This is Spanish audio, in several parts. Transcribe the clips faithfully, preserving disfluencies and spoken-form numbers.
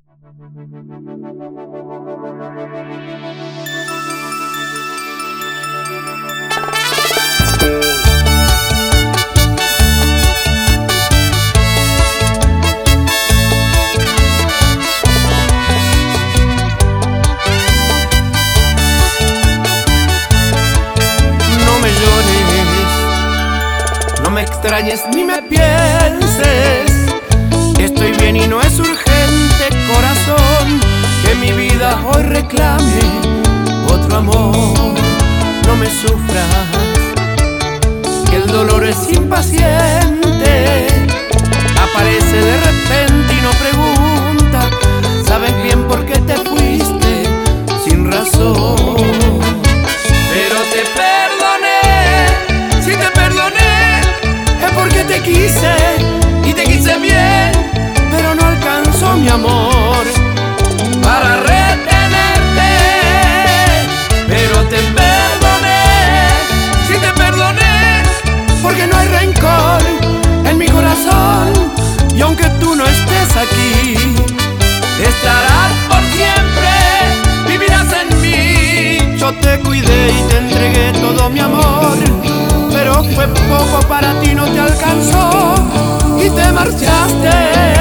No me extrañes ni me pienses, estoy bien y no es urgente, corazón, que mi vida hoy reclame otro amor. No me sufras, que el dolor es impaciente, aparece de repente y no pregunta. Sabes bien por qué te fuiste sin razón, pero te perdoné. Si te perdoné es porque te quise y te quise bien, pero no alcanzó mi amor para retenerte. Pero te perdoné, si te perdoné, porque no hay rencor en mi corazón. Y aunque tú no estés aquí, estarás por siempre, vivirás en mí. Yo te cuidé y te entregué todo mi amor, pero fue poco para ti, no te alcanzó y te marchaste.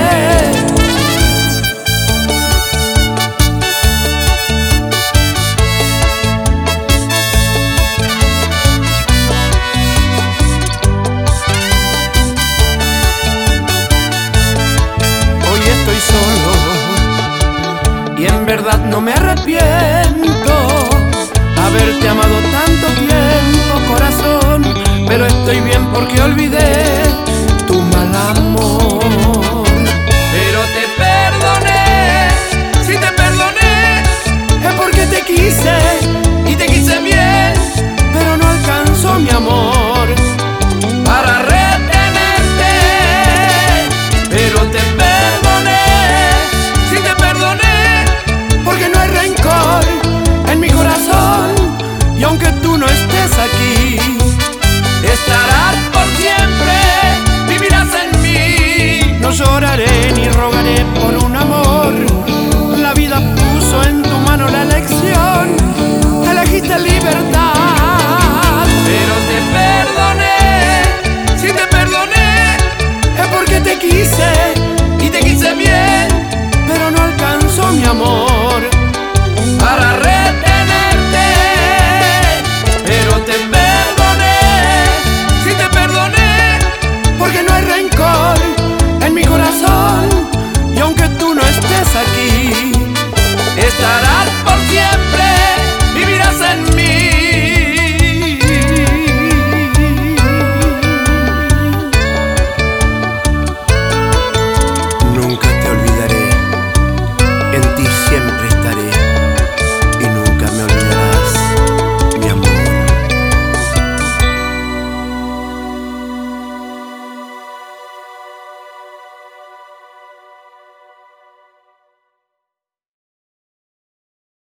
Hoy estoy solo y en verdad no me arrepiento haberte amado tanto tiempo, corazón, pero estoy bien porque olvidé tu mal amor. Pero te perdoné, si te perdoné es porque te quise y te quise bien, pero no alcanzó mi amor para retenerte. Pero te perdoné, si te perdoné, porque no hay rencor en mi corazón. Y aunque tú no estés aquí, estarás por siempre, vivirás en mí. No lloraré ni rogaré por un amor, la vida puso en tu mano la elección. Elegiste libertad